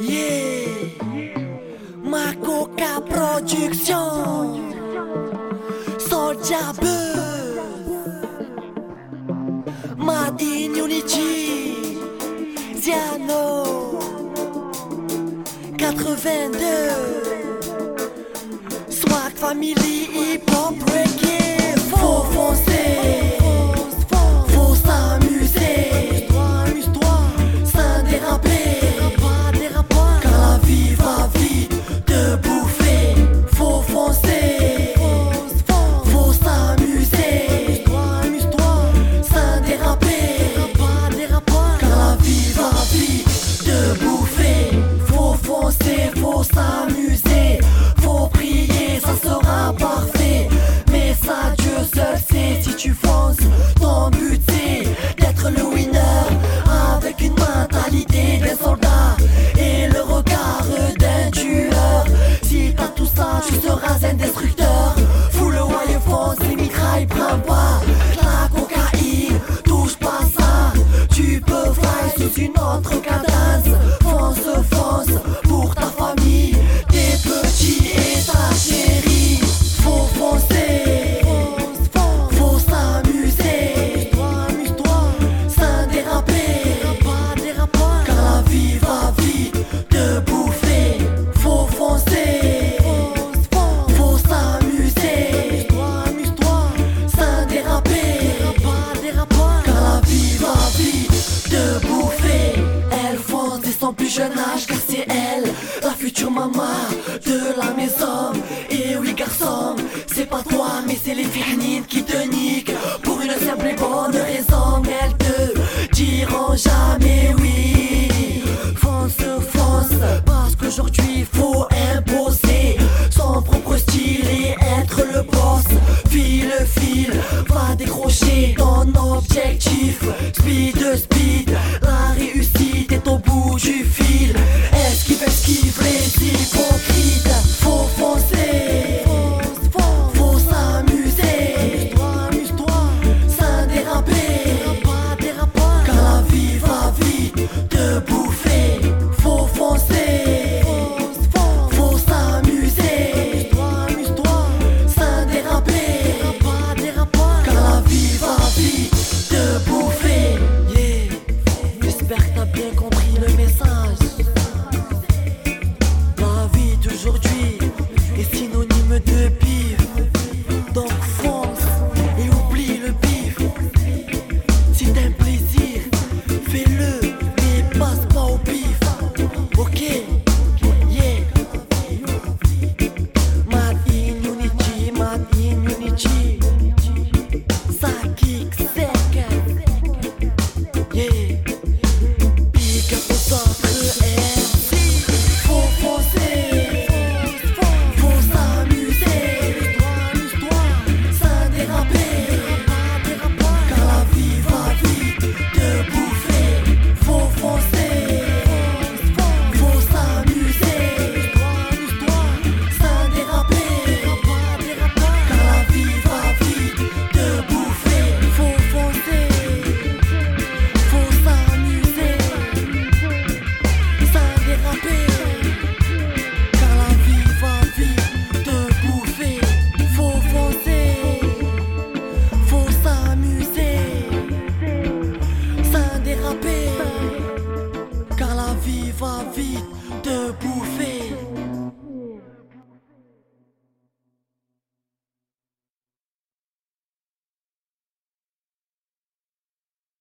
Yeah, Makoka Production, Soulja Boy, Made in Unity, Ziano 82, Swag Family Hip Hop Reggae. Faut foncer, faut s'amuser, sans déraper, car la vie va vite te bouffer. Faut foncer, faut s'amuser, sans déraper, car la vie va vite te bouffer. Faut foncer, faut s'amuser, faut prier, ça sera parfait. Mais ça, Dieu seul sait. Si tu fonces, ton but c'est d'être le winner, avec une mentalité d'un soldat et le regard d'un tueur. Si t'as tout ça, tu seras un destructeur. Fous le wire, fonce, les mitrailles, prends pas la cocaïne, touche pas ça. Tu peux fly sous une autre cadence. Fonce, fonce pour ta famille, tes petits et ta chérie. Faut foncer, faut s'amuser, sans déraper, car la vie va vite te bouffer. Faut foncer, faut s'amuser, sans déraper, car la vie va vite te bouffer. Elle fonce dès son plus jeune âge, car c'est elle, la future maman de la maison. Et oui garçon, c'est pas toi mais c'est les firnines qui te niquent, pour une simple et bonne raison. Elles te diront jamais oui. Fonce, fonce, parce qu'aujourd'hui faut imposer son propre style et être le boss. File, file, va décrocher ton objectif. Speed, speed, la réussite est au bout du fil. Esquive les hypocrites. Faut foncer, faut s'amuser, sans déraper, car la vie va vite te bouffer. Faut foncer, faut s'amuser, sans déraper, car la vie va vite te bouffer. Yeah, j'espère que t'as bien compris le message. La vie d'aujourd'hui est synonyme de bif, donc fonce et oublie le bif. Si t'as un plaisir, fais-le, mais passe pas au bif. Ok, yeah. Made in Unity, Made in Unity. Ça kick sec. Yeah. Big up aux autres MC. Faut foncer, faut s'amuser, sans déraper, car la vie va vite te bouffer. Faut foncer, faut s'amuser, sans déraper, car la vie va vite te bouffer. Faut foncer, faut s'amuser, sans déraper, car la vie va vite te bouffer. Faut foncer, faut s'amuser, sans déraper, car la vie va vite te bouffer.